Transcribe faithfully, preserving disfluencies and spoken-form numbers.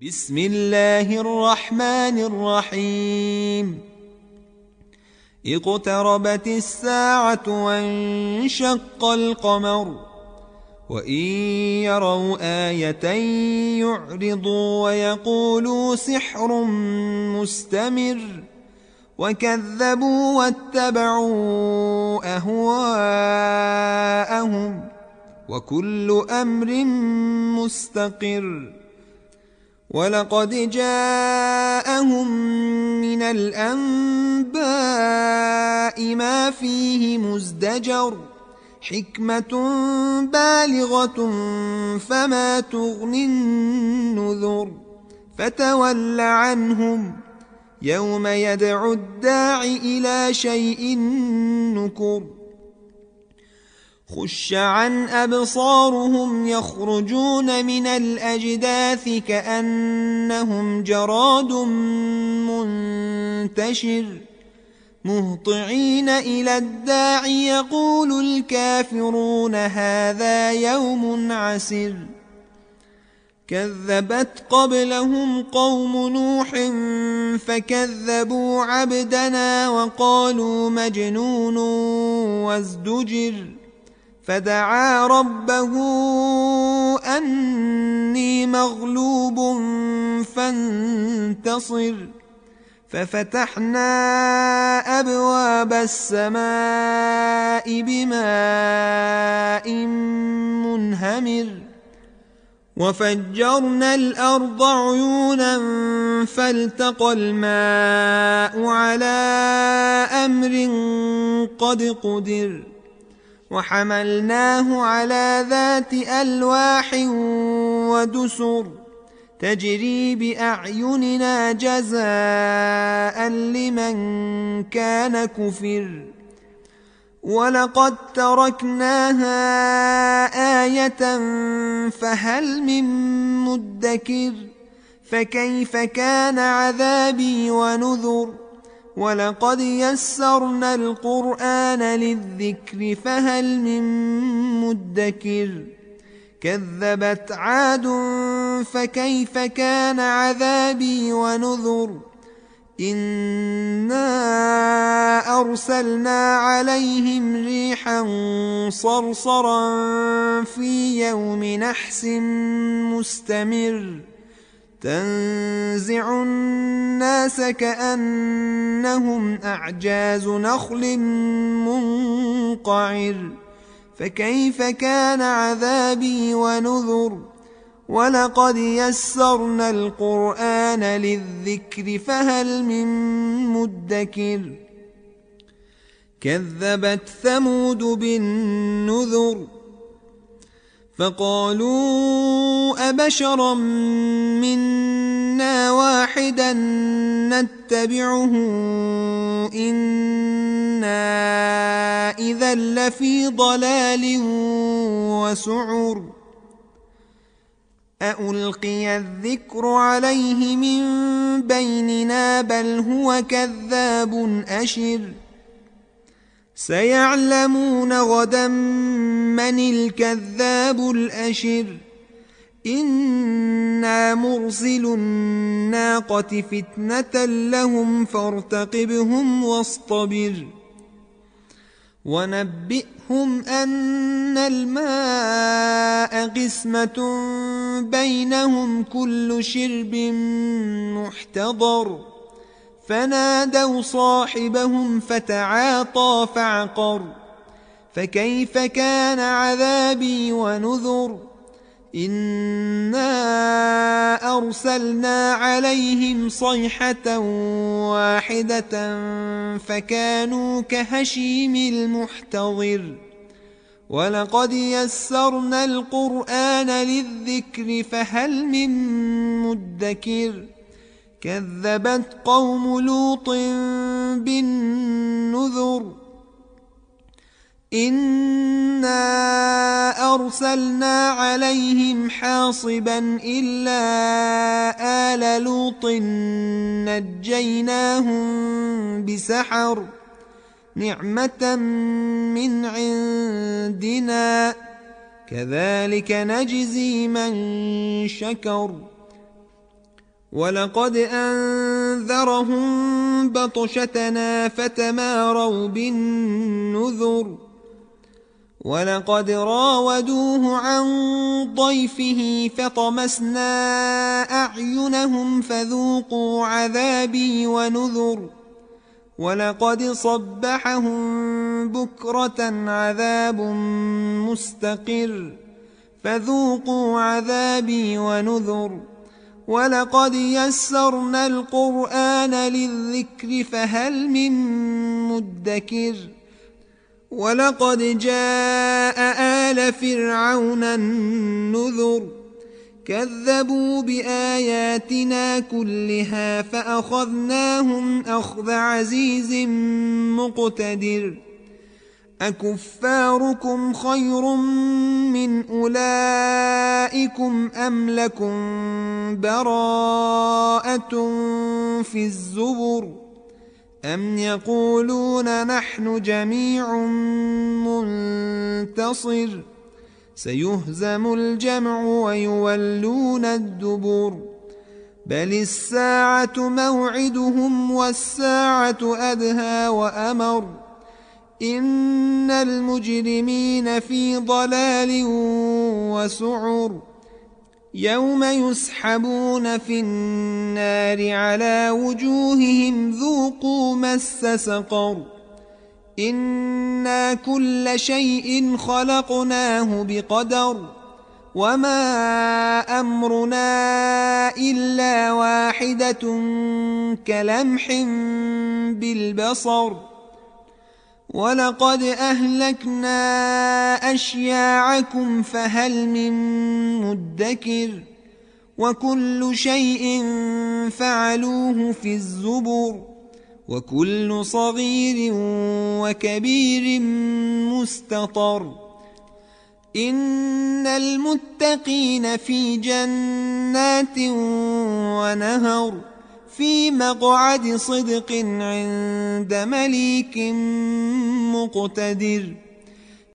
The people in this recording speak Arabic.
بسم الله الرحمن الرحيم اقتربت الساعة وانشق القمر وإن يروا آية يعرضوا ويقولوا سحر مستمر وكذبوا واتبعوا أهواءهم وكل أمر مستقر ولقد جاءهم من الأنباء ما فيه مزدجر حكمة بالغة فما تغني النذر فتول عنهم يوم يدعو الداع إلى شيء نكر خش عن أبصارهم يخرجون من الأجداث كأنهم جراد منتشر مهطعين إلى الداع يقول الكافرون هذا يوم عسر كذبت قبلهم قوم نوح فكذبوا عبدنا وقالوا مجنون وازدجر فدعا ربه أني مغلوب فانتصر ففتحنا أبواب السماء بماء منهمر وفجرنا الأرض عيونا فالتقى الماء على أمر قد قدر وحملناه على ذات ألواح ودسر تجري بأعيننا جزاء لمن كان كفر ولقد تركناها آية فهل من مدكر فكيف كان عذابي ونذر ولقد يسرنا القرآن للذكر فهل من مدكر كذبت عاد فكيف كان عذابي ونذر إنا أرسلنا عليهم ريحا صرصرا في يوم نحس مستمر تنزع الناس كأنهم أعجاز نخل منقعر فكيف كان عذابي ونذر ولقد يسرنا القرآن للذكر فهل من مدكر كذبت ثمود بالنذر فقالوا أبشرا منا واحدا نتبعه إنا إذا لفي ضلال وسعر أألقي الذكر عليه من بيننا بل هو كذاب أشر سيعلمون غدا من الكذاب الأشر إنا مرسل الناقة فتنة لهم فارتقبهم واصطبر ونبئهم أن الماء قسمة بينهم كل شرب محتضر فنادوا صاحبهم فتعاطى فعقر فكيف كان عذابي ونذر إنا أرسلنا عليهم صيحة واحدة فكانوا كهشيم المحتضر ولقد يسرنا القرآن للذكر فهل من مدكر كذبت قوم لوط بالنذر إنا أرسلنا عليهم حاصبا إلا آل لوط نجيناهم بسحر نعمة من عندنا كذلك نجزي من شكر ولقد أنذرهم بطشتنا فتماروا بالنذر ولقد راودوه عن ضيفه فطمسنا أعينهم فذوقوا عذابي ونذر ولقد صبحهم بكرة عذاب مستقر فذوقوا عذابي ونذر ولقد يسرنا القرآن للذكر فهل من مدكر ولقد جاء آل فرعون النذر كذبوا بآياتنا كلها فأخذناهم أخذ عزيز مقتدر أكفاركم خير من أولئكم أم لكم براءة في الزبر أم يقولون نحن جميع منتصر سيهزم الجمع ويولون الدبر بل الساعة موعدهم والساعة أدهى وأمر إن المجرمين في ضلال وسعر يوم يسحبون في النار على وجوههم ذوقوا مس سقر إنا كل شيء خلقناه بقدر وما أمرنا إلا واحدة كلمح بالبصر ولقد أهلكنا أشياعكم فهل من مدكر وكل شيء فعلوه في الزبر وكل صغير وكبير مستطر إن المتقين في جنات ونهر في مقعد صدق عند مليك مقتدر.